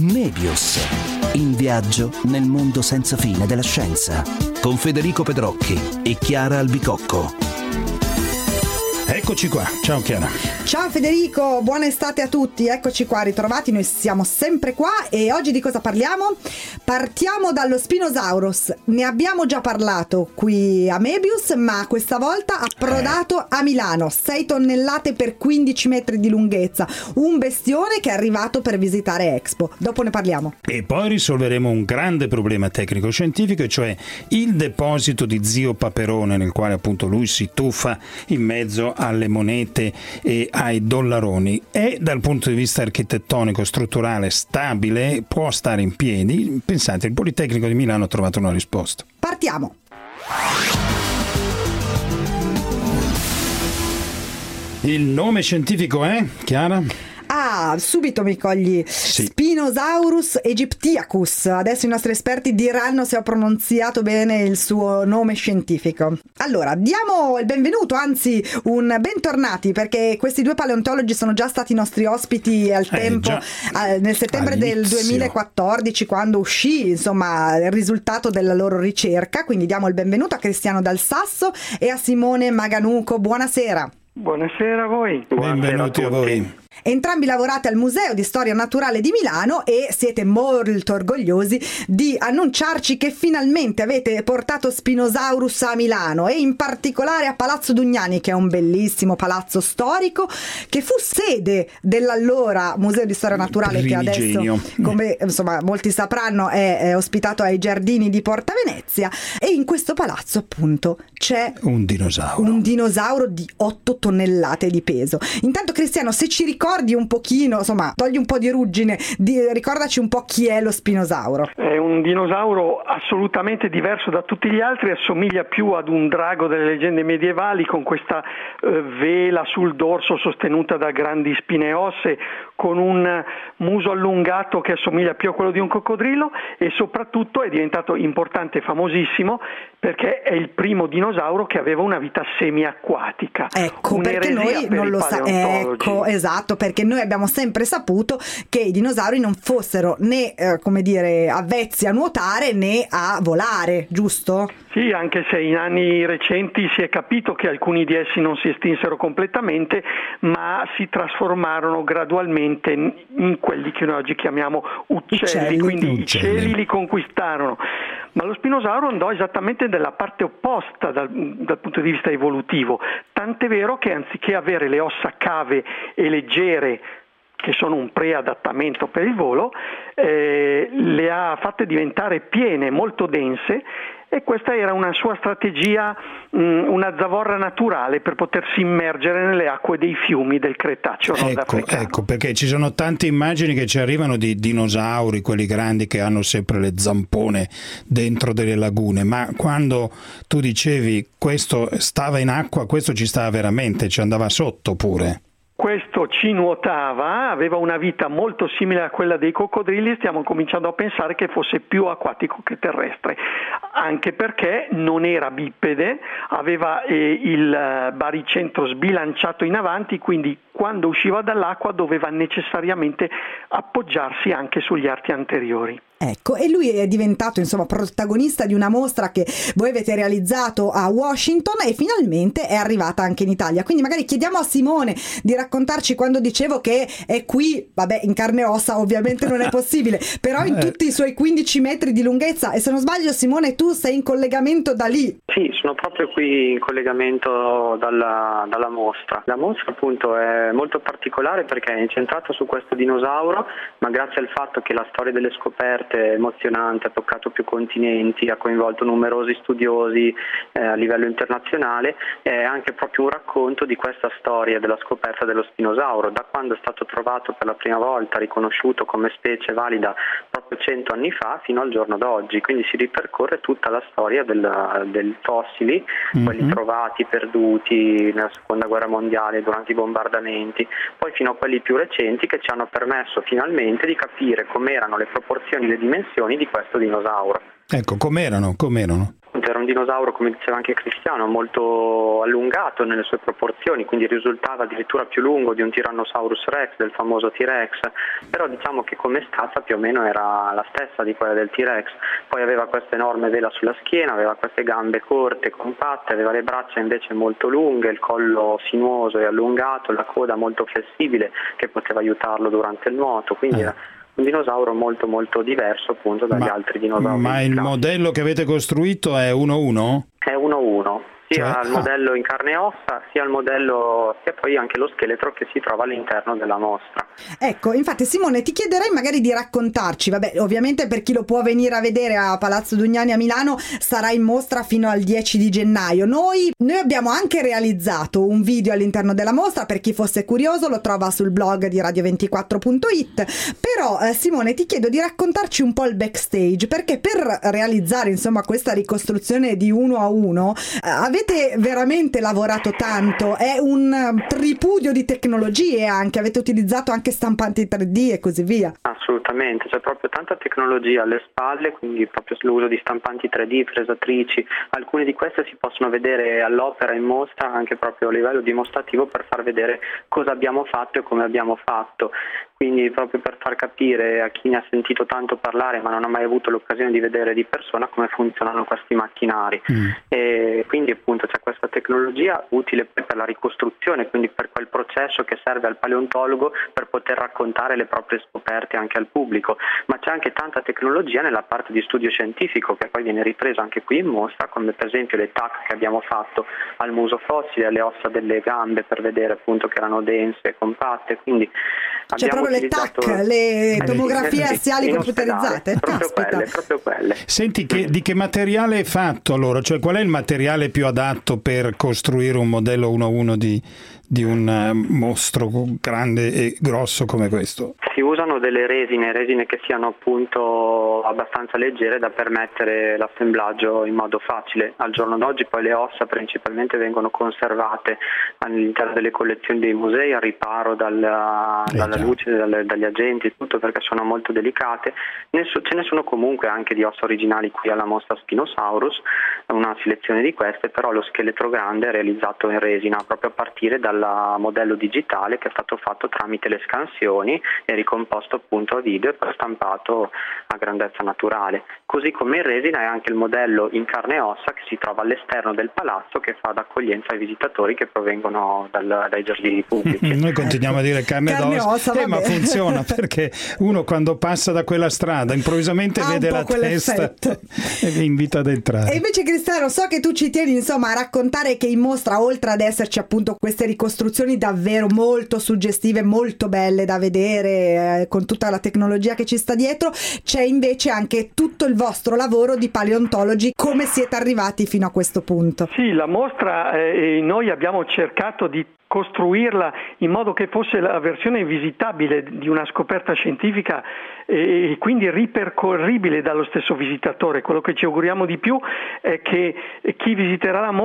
Mebius, in viaggio nel mondo senza fine della scienza, con Federico Pedrocchi e Chiara Albicocco. Eccoci qua, ciao Chiara. Ciao Federico, buona estate a tutti, eccoci qua ritrovati, noi siamo sempre qua e oggi di cosa parliamo? Partiamo dallo Spinosaurus, ne abbiamo già parlato qui a Mebius, ma questa volta approdato a Milano, 6 tonnellate per 15 metri di lunghezza, un bestione che è arrivato per visitare Expo, dopo ne parliamo. E poi risolveremo un grande problema tecnico-scientifico, cioè il deposito di Zio Paperone, nel quale appunto lui si tuffa in mezzo alle monete e ai dollaroni. È dal punto di vista architettonico strutturale stabile, può stare in piedi? Pensate, il Politecnico di Milano ha trovato una risposta. Partiamo. Il nome scientifico è, Chiara? Ah, subito mi cogli. Sì. Spinosaurus aegyptiacus. Adesso i nostri esperti diranno se ho pronunziato bene il suo nome scientifico. Allora, diamo il benvenuto, anzi un bentornati, perché questi due paleontologi sono già stati nostri ospiti al tempo, nel settembre del 2014, quando uscì insomma il risultato della loro ricerca. Quindi diamo il benvenuto a Cristiano Dal Sasso e a Simone Maganuco. Buonasera. Buonasera a voi. Benvenuti a voi. Entrambi lavorate al Museo di Storia Naturale di Milano e siete molto orgogliosi di annunciarci che finalmente avete portato Spinosaurus a Milano e in particolare a Palazzo Dugnani, che è un bellissimo palazzo storico che fu sede dell'allora Museo di Storia Naturale, che adesso, come insomma molti sapranno, è ospitato ai giardini di Porta Venezia. E in questo palazzo appunto c'è un dinosauro di 8 tonnellate di peso. Intanto Cristiano, se ci ricordi un pochino, insomma, togli un po' di ruggine, ricordaci un po' chi è lo spinosauro. È un dinosauro assolutamente diverso da tutti gli altri, assomiglia più ad un drago delle leggende medievali, con questa vela sul dorso sostenuta da grandi spine ossee, con un muso allungato che assomiglia più a quello di un coccodrillo, e soprattutto è diventato importante e famosissimo perché è il primo dinosauro che aveva una vita semiacquatica. Ecco, perché noi non lo sappiamo. Ecco, esatto, perché noi abbiamo sempre saputo che i dinosauri non fossero né avvezzi a nuotare né a volare, giusto? Sì, anche se in anni recenti si è capito che alcuni di essi non si estinsero completamente, ma si trasformarono gradualmente in quelli che noi oggi chiamiamo uccelli. Quindi i cieli li conquistarono. Ma lo spinosauro andò esattamente nella parte opposta dal punto di vista evolutivo, tant'è vero che anziché avere le ossa cave e leggere, che sono un preadattamento per il volo, le ha fatte diventare piene, molto dense, e questa era una sua strategia, una zavorra naturale per potersi immergere nelle acque dei fiumi del Cretaceo nordafricano. Ecco, perché ci sono tante immagini che ci arrivano di dinosauri, quelli grandi che hanno sempre le zampone dentro delle lagune, ma quando tu dicevi questo stava in acqua, questo ci stava veramente, ci andava sotto pure. Questo ci nuotava, aveva una vita molto simile a quella dei coccodrilli, stiamo cominciando a pensare che fosse più acquatico che terrestre, anche perché non era bipede, aveva il baricentro sbilanciato in avanti, quindi quando usciva dall'acqua doveva necessariamente appoggiarsi anche sugli arti anteriori. Ecco, e lui è diventato insomma protagonista di una mostra che voi avete realizzato a Washington e finalmente è arrivata anche in Italia. Quindi magari chiediamo a Simone di raccontarci, quando dicevo che è qui, vabbè, in carne e ossa ovviamente non è possibile, però in tutti i suoi 15 metri di lunghezza, e se non sbaglio Simone tu sei in collegamento da lì. Sì, sono proprio qui in collegamento dalla mostra. La mostra appunto è molto particolare perché è incentrata su questo dinosauro, ma grazie al fatto che la storia delle scoperte emozionante, ha toccato più continenti, ha coinvolto numerosi studiosi a livello internazionale, è anche proprio un racconto di questa storia della scoperta dello spinosauro, da quando è stato trovato per la prima volta, riconosciuto come specie valida proprio 100 anni fa fino al giorno d'oggi, quindi si ripercorre tutta la storia dei fossili, quelli trovati, perduti nella seconda guerra mondiale durante i bombardamenti, poi fino a quelli più recenti che ci hanno permesso finalmente di capire com'erano le proporzioni, le dimensioni di questo dinosauro. Ecco, com'erano? Era un un dinosauro, come diceva anche Cristiano, molto allungato nelle sue proporzioni, quindi risultava addirittura più lungo di un Tyrannosaurus Rex, del famoso T-Rex, però diciamo che come stazza più o meno era la stessa di quella del T-Rex. Poi aveva questa enorme vela sulla schiena, aveva queste gambe corte, compatte, aveva le braccia invece molto lunghe, il collo sinuoso e allungato, la coda molto flessibile che poteva aiutarlo durante il nuoto, quindi era un dinosauro molto molto diverso appunto dagli altri dinosauri. Ma il modello che avete costruito è 1-1? È 1-1. Sia il modello in carne e ossa, sia il modello, sia poi anche lo scheletro che si trova all'interno della mostra. Ecco, infatti Simone, ti chiederei magari di raccontarci, vabbè, ovviamente per chi lo può venire a vedere a Palazzo Dugnani a Milano sarà in mostra fino al 10 di gennaio. Noi abbiamo anche realizzato un video all'interno della mostra, per chi fosse curioso lo trova sul blog di radio24.it, però Simone ti chiedo di raccontarci un po' il backstage, perché per realizzare insomma questa ricostruzione di 1-1 avete veramente lavorato tanto, è un tripudio di tecnologie anche, avete utilizzato anche stampanti 3D e così via. Assolutamente, c'è proprio tanta tecnologia alle spalle, quindi proprio l'uso di stampanti 3D, fresatrici, alcune di queste si possono vedere all'opera in mostra anche proprio a livello dimostrativo per far vedere cosa abbiamo fatto e come abbiamo fatto. Quindi proprio per far capire a chi ne ha sentito tanto parlare ma non ha mai avuto l'occasione di vedere di persona come funzionano questi macchinari. E quindi appunto c'è questa tecnologia utile per la ricostruzione, quindi per quel processo che serve al paleontologo per poter raccontare le proprie scoperte anche al pubblico, ma c'è anche tanta tecnologia nella parte di studio scientifico che poi viene ripresa anche qui in mostra, come per esempio le TAC che abbiamo fatto al muso fossile, alle ossa delle gambe per vedere appunto che erano dense e compatte, quindi c'è proprio le TAC, le tomografie assiali computerizzate. Proprio quelle. Senti, di che materiale è fatto allora? Cioè qual è il materiale più adatto per costruire un modello 1-1 di un mostro grande e grosso come questo? Si usano delle resine che siano appunto abbastanza leggere da permettere l'assemblaggio in modo facile. Al giorno d'oggi poi le ossa principalmente vengono conservate all'interno delle collezioni dei musei al riparo dalla luce, dagli agenti, tutto perché sono molto delicate. Ce ne sono comunque anche di ossa originali qui alla mostra Spinosaurus, una selezione di queste, però lo scheletro grande è realizzato in resina proprio a partire dal modello digitale che è stato fatto tramite le scansioni e ricomposto appunto a video e poi stampato a grandezza naturale. Così come in resina è anche il modello in carne e ossa che si trova all'esterno del palazzo, che fa d'accoglienza ai visitatori che provengono dai giardini pubblici. Noi continuiamo a dire carne e ossa, ma funziona perché uno quando passa da quella strada improvvisamente vede la testa e vi invita ad entrare. E invece Cristiano, so che tu ci tieni insomma a raccontare che in mostra, oltre ad esserci appunto queste ricostruzioni davvero molto suggestive, molto belle da vedere, con tutta la tecnologia che ci sta dietro, c'è invece anche tutto il vostro lavoro di paleontologi. Come siete arrivati fino a questo punto? Sì, la mostra noi abbiamo cercato di costruirla in modo che fosse la versione visitabile di una scoperta scientifica e quindi ripercorribile dallo stesso visitatore. Quello che ci auguriamo di più è che chi visiterà la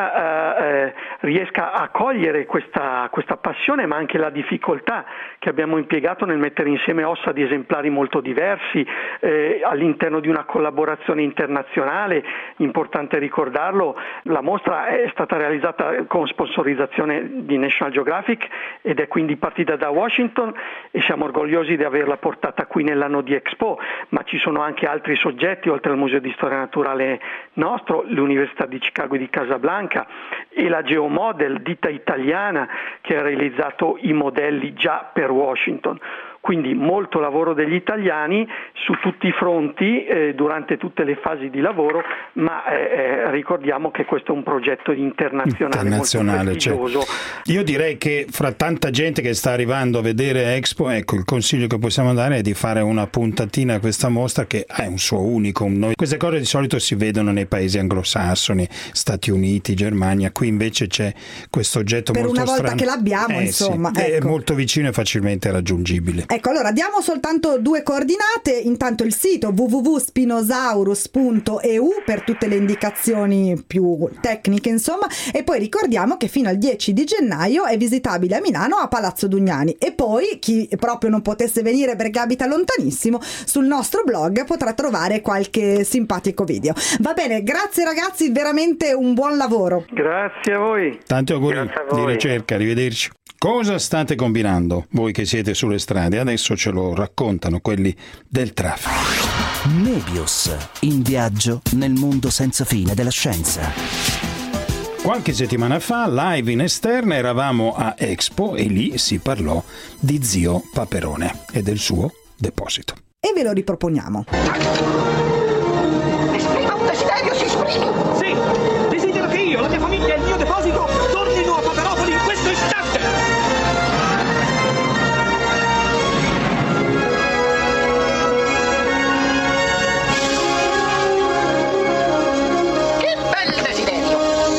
mostra riesca a cogliere questa passione, ma anche la difficoltà che abbiamo impiegato nel mettere insieme ossa di esemplari molto diversi all'interno di una collaborazione internazionale. Importante ricordarlo, la mostra è stata realizzata con sponsorizzazione di National Geographic ed è quindi partita da Washington e siamo orgogliosi di averla portata qui nell'anno di Expo, ma ci sono anche altri soggetti oltre al Museo di Storia Naturale nostro, l'Università di Chicago e di Casablanca e la Geomodel, ditta italiana che ha realizzato i modelli già per Washington. Quindi molto lavoro degli italiani su tutti i fronti durante tutte le fasi di lavoro, ma ricordiamo che questo è un progetto internazionale molto prestigioso. Cioè, io direi che fra tanta gente che sta arrivando a vedere Expo, ecco, il consiglio che possiamo dare è di fare una puntatina a questa mostra che è un suo unicum. Queste cose di solito si vedono nei paesi anglosassoni, Stati Uniti, Germania, qui invece c'è questo oggetto per molto una volta strano. Che l'abbiamo, insomma. Sì, ecco. È molto vicino e facilmente raggiungibile. Ecco, allora diamo soltanto 2 coordinate, intanto il sito www.spinosaurus.eu per tutte le indicazioni più tecniche, insomma, e poi ricordiamo che fino al 10 di gennaio è visitabile a Milano a Palazzo Dugnani, e poi chi proprio non potesse venire perché abita lontanissimo, sul nostro blog potrà trovare qualche simpatico video. Va bene, grazie ragazzi, veramente un buon lavoro. Grazie a voi. Tanti auguri di ricerca, arrivederci. Cosa state combinando voi che siete sulle strade? Adesso ce lo raccontano quelli del traffico. Nebius, in viaggio nel mondo senza fine della scienza. Qualche settimana fa, live in esterna, eravamo a Expo e lì si parlò di Zio Paperone e del suo deposito. E ve lo riproponiamo. Esprima un desiderio, si esprimi! Sì, desidero che io, la mia famiglia e il mio deposito tornino a Paperopoli in questo istante! Che bel desiderio!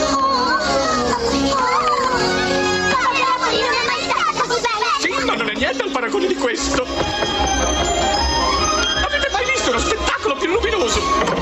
Paperopoli non è mai stata così bella! Sì, ma non è niente al paragone di questo! Avete mai visto uno spettacolo più luminoso?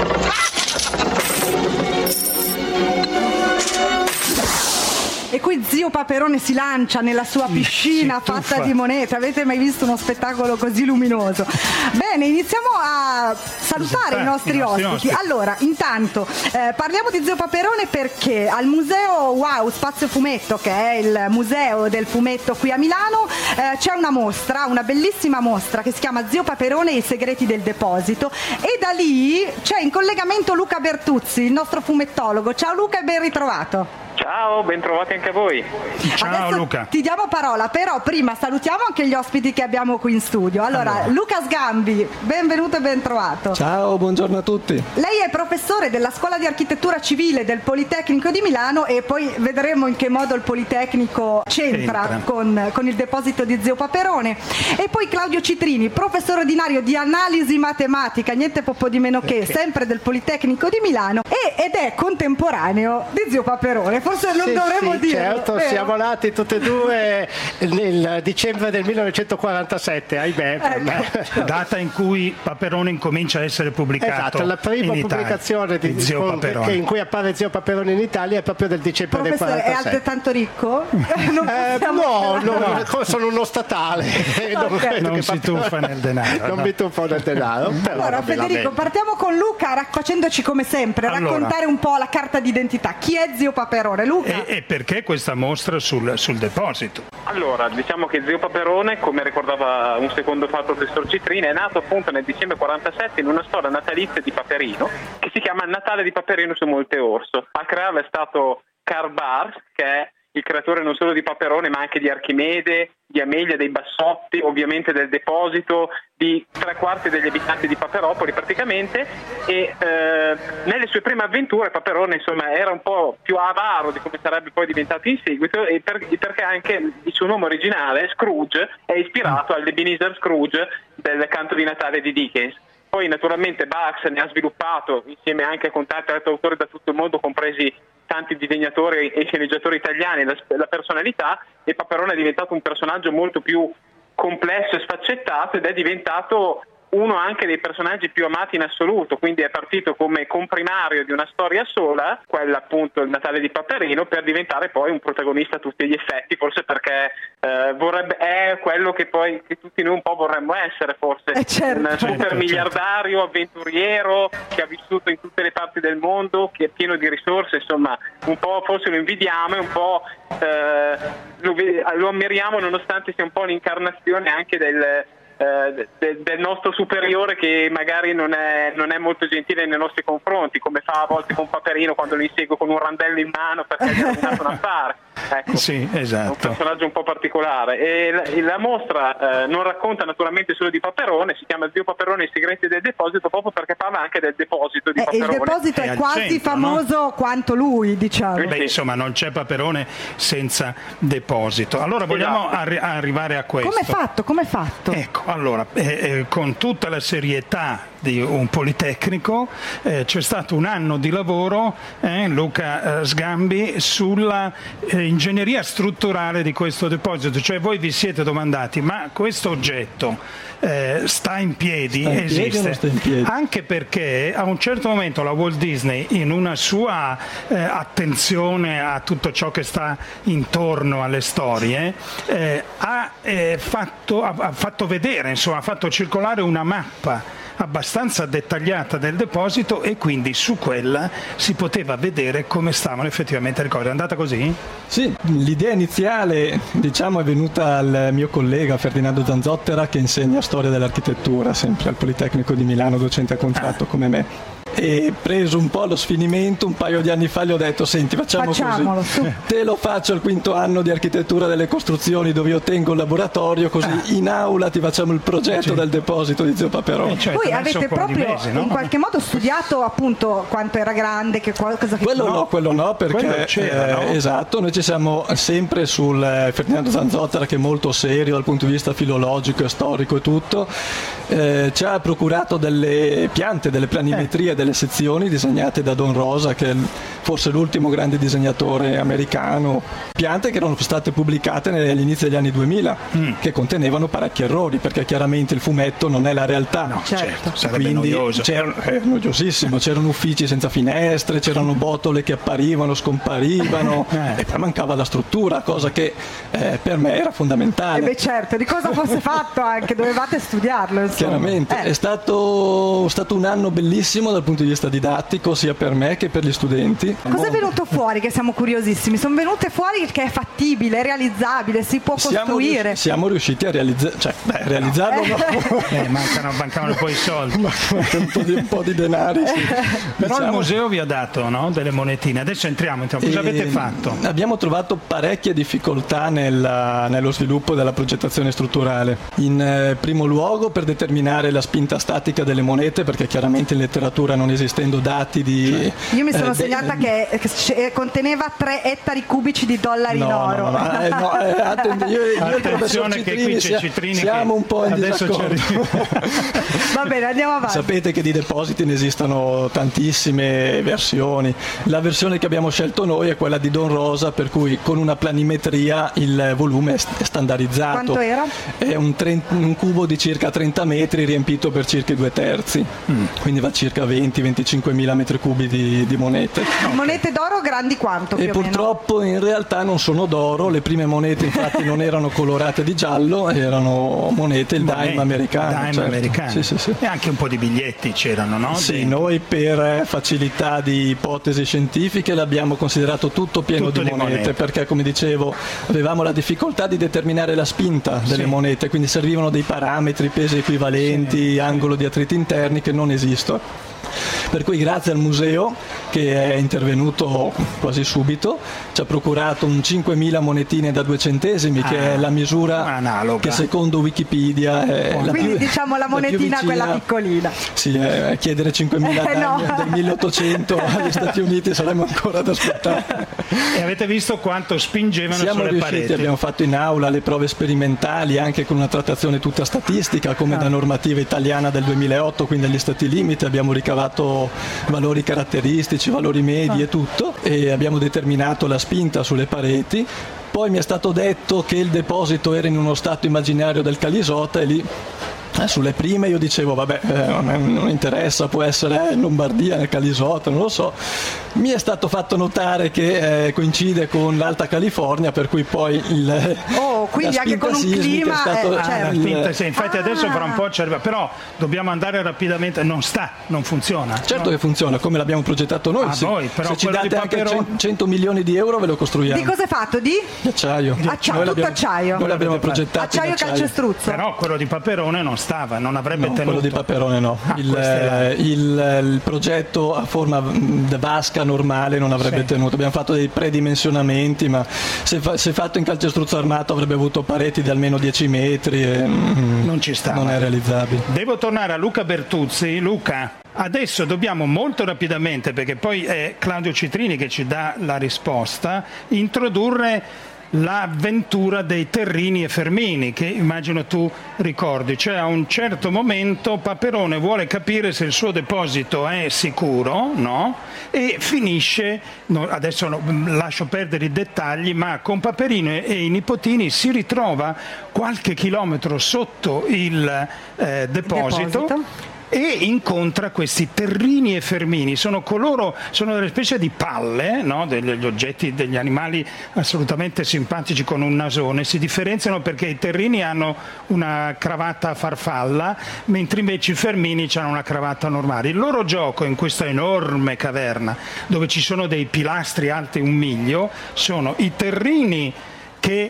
E qui Zio Paperone si lancia nella sua piscina fatta di monete. Avete mai visto uno spettacolo così luminoso? Bene, iniziamo a salutare i nostri ospiti. Allora, intanto parliamo di Zio Paperone perché al museo Wow Spazio Fumetto, che è il museo del fumetto qui a Milano, c'è una mostra, una bellissima mostra che si chiama Zio Paperone e i segreti del deposito, e da lì c'è in collegamento Luca Bertuzzi, il nostro fumettologo. Ciao Luca e ben ritrovato. Ciao, ben trovati anche a voi. Ciao Adesso Luca. ti diamo parola, però prima salutiamo anche gli ospiti che abbiamo qui in studio. Allora, Luca Sgambi, benvenuto e ben trovato. Ciao, buongiorno a tutti. Lei è professore della Scuola di Architettura Civile del Politecnico di Milano, e poi vedremo in che modo il Politecnico c'entra con il deposito di Zio Paperone. E poi Claudio Citrini, professore ordinario di analisi matematica, niente poco di meno che, sempre del Politecnico di Milano, ed è contemporaneo di Zio Paperone. Forse non dovremmo dirlo. Certo, vero? siamo nati tutti e due nel dicembre del 1947, ahimè. Ecco. Data in cui Paperone incomincia a essere pubblicato. Esatto, la prima pubblicazione di Zio Paperone, in cui appare Zio Paperone in Italia è proprio del dicembre del 47. È altrettanto ricco? No, sono uno statale. Non si tuffa nel denaro. Non mi tuffo nel denaro. Allora Federico, partiamo con Luca facendoci come sempre raccontare un po' la carta d'identità. Chi è Zio Paperone? Luca? E perché questa mostra sul deposito? Allora, diciamo che Zio Paperone, come ricordava un secondo fa il professor Citrini, è nato appunto nel dicembre 47 in una storia natalizia di Paperino che si chiama Natale di Paperino su Monte Orso. A crearla è stato Karl Barth, che è il creatore non solo di Paperone ma anche di Archimede, di Amelia, dei Bassotti, ovviamente del deposito, di 3/4 degli abitanti di Paperopoli praticamente, e nelle sue prime avventure Paperone insomma era un po' più avaro di come sarebbe poi diventato in seguito, e perché anche il suo nome originale, Scrooge, è ispirato all'Ebenezer Scrooge del Canto di Natale di Dickens. Poi naturalmente Bax ne ha sviluppato insieme anche con tanti altri autori da tutto il mondo, compresi tanti disegnatori e sceneggiatori italiani, la personalità, e Paperone è diventato un personaggio molto più complesso e sfaccettato, ed è diventato uno anche dei personaggi più amati in assoluto, quindi è partito come comprimario di una storia sola, quella appunto il Natale di Paperino, per diventare poi un protagonista a tutti gli effetti, forse perché è quello che poi che tutti noi un po' vorremmo essere, forse un super miliardario, avventuriero che ha vissuto in tutte le parti del mondo, che è pieno di risorse, insomma un po' forse lo invidiamo e un po' lo ammiriamo, nonostante sia un po' l'incarnazione anche del nostro superiore, che magari non è molto gentile nei nostri confronti, come fa a volte con Paperino quando lo insegue con un randello in mano perché gli ha rovinato un affare. Ecco, sì, esatto. Un personaggio un po' particolare, e la mostra non racconta naturalmente solo di Paperone, si chiama Zio Paperone e i segreti del deposito proprio perché parla anche del deposito di Paperone. Il deposito è quasi centro, famoso quanto lui, diciamo. Beh, insomma, non c'è Paperone senza deposito. Allora vogliamo arrivare a questo. Come è fatto? Ecco, Allora, con tutta la serietà di un Politecnico c'è stato un anno di lavoro, Luca Sgambi, sulla ingegneria strutturale di questo deposito. Cioè voi vi siete domandati, ma questo oggetto sta in piedi, esiste? Sta in piedi? Anche perché a un certo momento la Walt Disney, in una sua attenzione a tutto ciò che sta intorno alle storie, ha fatto vedere, insomma, ha fatto circolare una mappa abbastanza dettagliata del deposito, e quindi su quella si poteva vedere come stavano effettivamente le cose. È andata così? Sì, l'idea iniziale, diciamo, è venuta al mio collega Ferdinando Zanzottera, che insegna storia dell'architettura sempre al Politecnico di Milano, docente a contratto come me. E preso un po' lo sfinimento, un paio di anni fa gli ho detto: senti, facciamolo così, su. Te lo faccio al quinto anno di architettura delle costruzioni, dove io tengo il laboratorio, così in aula ti facciamo il progetto del deposito di Zio Paperone. Certo, voi avete proprio mesi, no? In qualche modo studiato appunto quanto era grande, che cosa che quello no, perché no? Esatto, noi ci siamo sempre sul Ferdinando Zanzottera, che è molto serio dal punto di vista filologico e storico e tutto. Ci ha procurato delle piante, delle planimetrie, delle sezioni disegnate da Don Rosa, che è forse l'ultimo grande disegnatore americano, piante che erano state pubblicate negli inizi degli anni 2000, che contenevano parecchi errori, perché chiaramente il fumetto non è la realtà. No, certo, sarebbe quindi noioso. Noiosissimo, c'erano uffici senza finestre, c'erano botole che apparivano, scomparivano, e poi mancava la struttura, cosa che per me era fondamentale. Certo, di cosa fosse fatto anche, dovevate studiarlo, insomma. Chiaramente, è stato un anno bellissimo dal punto di vista didattico, sia per me che per gli studenti. Cosa è venuto fuori, che siamo curiosissimi? Sono venute fuori che è fattibile, è realizzabile, si può costruire. Siamo riusciti a realizzarlo, no. Mancavano poi i soldi. un po' di denari, sì. Però il museo vi ha dato, no, delle monetine. Adesso entriamo. Cosa avete fatto? Abbiamo trovato parecchie difficoltà nello sviluppo della progettazione strutturale. In primo luogo per determinare la spinta statica delle monete, perché chiaramente in letteratura, non esistendo dati di... Io mi sono segnata che conteneva 3 ettari cubici di dollari in oro. Attenzione che qui c'è Citrini, siamo un po' in disaccordo. Va bene, andiamo avanti. Sapete che di depositi ne esistono tantissime versioni. La versione che abbiamo scelto noi è quella di Don Rosa, per cui con una planimetria il volume è standardizzato. Quanto era? È un cubo di circa 30 metri riempito per circa 2/3, quindi va circa 20-25 mila metri cubi di monete. Monete d'oro grandi quanto? E purtroppo in realtà non sono d'oro, le prime monete infatti non erano colorate di giallo, erano monete, il dime americano. Sì. E anche un po' di biglietti c'erano, no? Sì, noi per facilità di ipotesi scientifiche l'abbiamo considerato tutto pieno di monete, perché come dicevo avevamo la difficoltà di determinare la spinta delle monete, quindi servivano dei parametri, pesi equivalenti, angolo di attriti interni che non esistono. Per cui grazie al museo, che è intervenuto quasi subito, ci ha procurato un 5.000 monetine da 2 centesimi, che è la misura analoga, che secondo Wikipedia è la quindi più, diciamo la monetina quella piccolina. Sì, chiedere 5.000 del 1800 agli Stati Uniti saremmo ancora ad aspettare. E avete visto quanto spingevano sulle riusciti, pareti? Abbiamo fatto in aula le prove sperimentali, anche con una trattazione tutta statistica, come da normativa italiana del 2008, quindi agli stati limiti abbiamo ricavato valori caratteristici, valori medi e tutto, e abbiamo determinato la spinta sulle pareti. Poi mi è stato detto che il deposito era in uno stato immaginario del Calisota, e lì sulle prime io dicevo vabbè, non interessa, può essere in Lombardia, nel Calisota, non lo so. Mi è stato fatto notare che coincide con l'Alta California, per cui poi quindi anche con un clima infatti adesso fra un po' ci arriva, però dobbiamo andare rapidamente. Non funziona. Certo che funziona, come l'abbiamo progettato noi. Voi, però se ci date anche 100 milioni di euro ve lo costruiamo. Di cosa è fatto? Di acciaio. Tutto acciaio. Noi l'abbiamo progettato acciaio calcestruzzo. Però quello di Paperone non avrebbe tenuto. Quello di Paperone no. Il progetto a forma da vasca normale non avrebbe tenuto. Abbiamo fatto dei predimensionamenti, ma se fatto in calcestruzzo armato avrebbe avuto pareti di almeno 10 metri e non ci sta. Non è realizzabile. Devo tornare a Luca Bertuzzi. Luca, adesso dobbiamo molto rapidamente, perché poi è Claudio Citrini che ci dà la risposta, introdurre l'avventura dei Terrini e Fermini, che immagino tu ricordi. Cioè, a un certo momento Paperone vuole capire se il suo deposito è sicuro, no? E finisce, adesso lascio perdere i dettagli, ma con Paperino e i nipotini si ritrova qualche chilometro sotto il deposito. E incontra questi Terrini e Fermini, sono delle specie di palle, no? Degli oggetti, degli animali assolutamente simpatici con un nasone. Si differenziano perché i Terrini hanno una cravatta a farfalla, mentre invece i Fermini hanno una cravatta normale. Il loro gioco in questa enorme caverna, dove ci sono dei pilastri alti 1 miglio, sono i Terrini che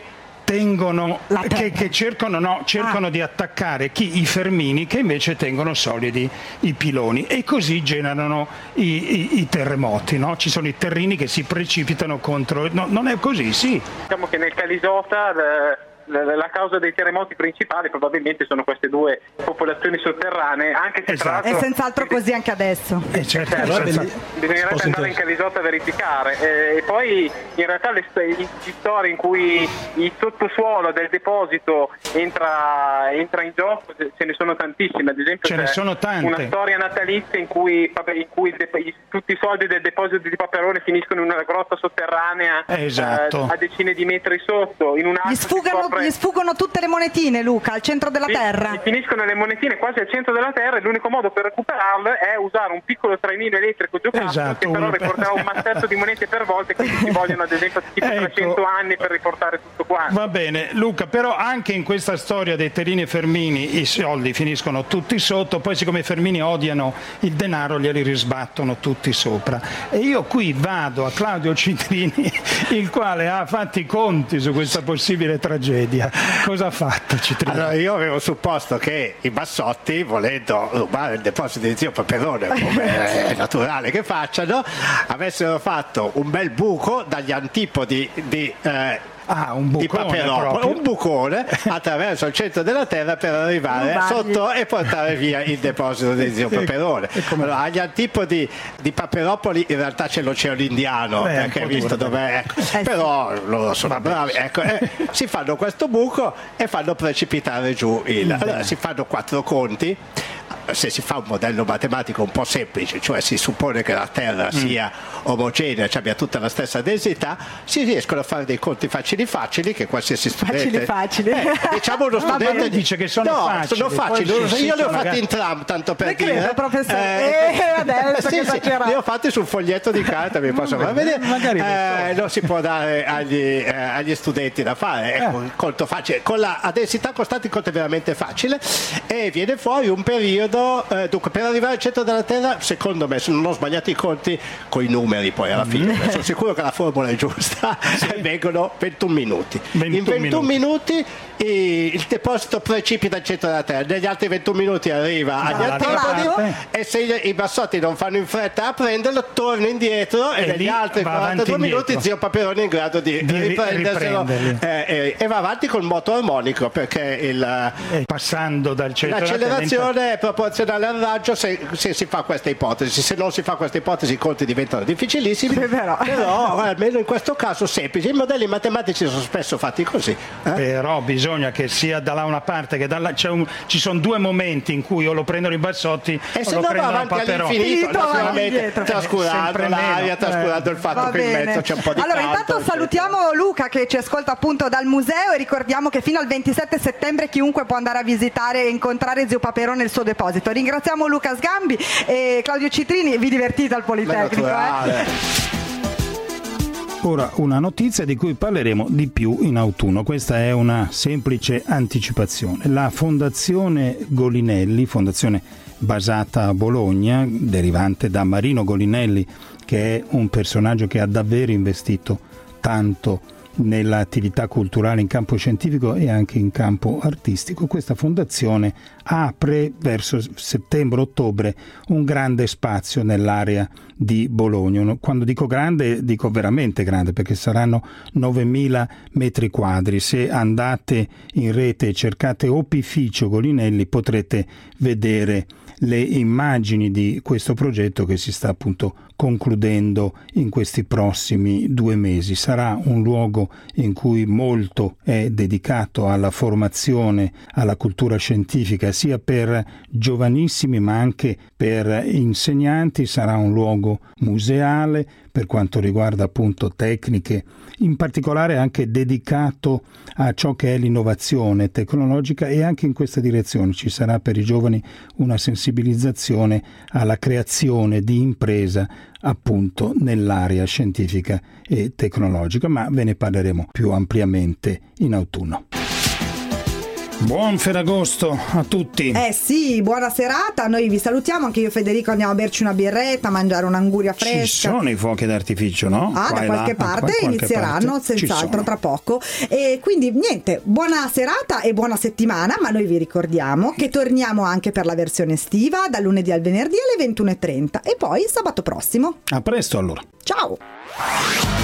cercano di attaccare i Fermini, che invece tengono solidi i piloni, e così generano i terremoti, no? Ci sono i Terrini che si precipitano contro. No, non è così, sì. Diciamo che nel Calisota la causa dei terremoti principali probabilmente sono queste due popolazioni sotterranee, anche se tra l'altro è senz'altro così anche adesso. Bisognerebbe andare in Calisota a verificare. E poi in realtà le storie in cui il sottosuolo del deposito entra in gioco ce ne sono tantissime. Ad esempio ce ne sono tante. Una storia natalizia in cui tutti i soldi del deposito di Paperone finiscono in una grotta sotterranea, a decine di metri sotto, in un altro Gli sfuggono tutte le monetine, Luca, al centro della terra. Finiscono le monetine quasi al centro della terra, e l'unico modo per recuperarle è usare un piccolo trainino elettrico giocattolo, che però riporterà un massetto di monete per volta, e quindi ci vogliono ad esempio tipo 300 anni per riportare tutto quanto. Va bene, Luca, però anche in questa storia dei Terrini e Fermini i soldi finiscono tutti sotto, poi siccome i Fermini odiano il denaro glieli risbattono tutti sopra. E io qui vado a Claudio Citrini, il quale ha fatto i conti su questa possibile tragedia. Cosa ha fatto Citrini? Allora, io avevo supposto che i Bassotti, volendo rubare il deposito di zio Paperone, come è naturale che facciano, avessero fatto un bel buco dagli antipodi di Paperopoli, un bucone attraverso il centro della terra per arrivare sotto e portare via il deposito di zio Paperone. Allora, agli antipodi di Paperopoli in realtà c'è l'Oceano Indiano, perché hai visto dov'è, però loro sono bravi, si fanno questo buco e fanno precipitare giù allora si fanno 4 conti. Se si fa un modello matematico un po' semplice, cioè si suppone che la Terra sia omogenea, cioè abbia tutta la stessa densità, si riescono a fare dei conti facili che qualsiasi studente diciamo uno studente dice che sono facili. Io li ho fatti in tram, tanto per dire. Credo, professore. Adesso li ho fatti sul foglietto di carta, mi posso far vedere. Non si può dare agli studenti da fare, un conto facile, con la densità costante il conto è veramente facile, e viene fuori un periodo. Dunque, per arrivare al centro della Terra, secondo me, se non ho sbagliato i conti con i numeri poi alla fine, sono sicuro che la formula è giusta, vengono 21 minuti. In 21 minuti il deposito precipita al centro della Terra, negli altri 21 minuti arriva agli antipodi, e se i Bassotti non fanno in fretta a prenderlo, torna indietro, e negli altri 42 minuti zio Paperone è in grado di riprenderselo, e va avanti col moto armonico, perché passando dal centro l'accelerazione è proporzionale al raggio se si fa questa ipotesi. Se non si fa questa ipotesi i conti diventano difficilissimi, però almeno in questo caso semplice. I modelli matematici sono spesso fatti così, però bisogna che sia da una parte che dall'altra. Ci sono 2 momenti in cui o lo prendono i Bassotti e se o lo no va prendono avanti all'infinito, naturalmente trascurando l'aria, trascurando il fatto che in mezzo c'è un po' di caldo. Allora, intanto salutiamo Luca che ci ascolta appunto dal museo, e ricordiamo che fino al 27 settembre chiunque può andare a visitare e incontrare zio Paperone nel suo deposito. Ringraziamo Luca Sgambi e Claudio Citrini. Vi divertite al Politecnico? Ora una notizia di cui parleremo di più in autunno. Questa è una semplice anticipazione. La Fondazione Golinelli, fondazione basata a Bologna, derivante da Marino Golinelli, che è un personaggio che ha davvero investito tanto nell'attività culturale in campo scientifico e anche in campo artistico. Questa fondazione apre verso settembre-ottobre un grande spazio nell'area di Bologna. Quando dico grande, dico veramente grande, perché saranno 9.000 metri quadri. Se andate in rete e cercate Opificio Golinelli potrete vedere le immagini di questo progetto che si sta appunto concludendo in questi prossimi 2 mesi. Sarà un luogo luogo in cui molto è dedicato alla formazione, alla cultura scientifica, sia per giovanissimi ma anche per insegnanti. Sarà un luogo museale per quanto riguarda appunto tecniche, in particolare anche dedicato a ciò che è l'innovazione tecnologica, e anche in questa direzione ci sarà per i giovani una sensibilizzazione alla creazione di impresa appunto nell'area scientifica e tecnologica, ma ve ne parleremo più ampiamente in autunno. Buon Ferragosto a tutti! Sì, buona serata, noi vi salutiamo, anche io e Federico andiamo a berci una birretta, a mangiare un'anguria fresca. Ci sono i fuochi d'artificio, no? Da qualche parte inizieranno senz'altro tra poco, e quindi niente, buona serata e buona settimana, ma noi vi ricordiamo che torniamo anche per la versione estiva dal lunedì al venerdì alle 21:30 e poi sabato prossimo. A presto allora! Ciao!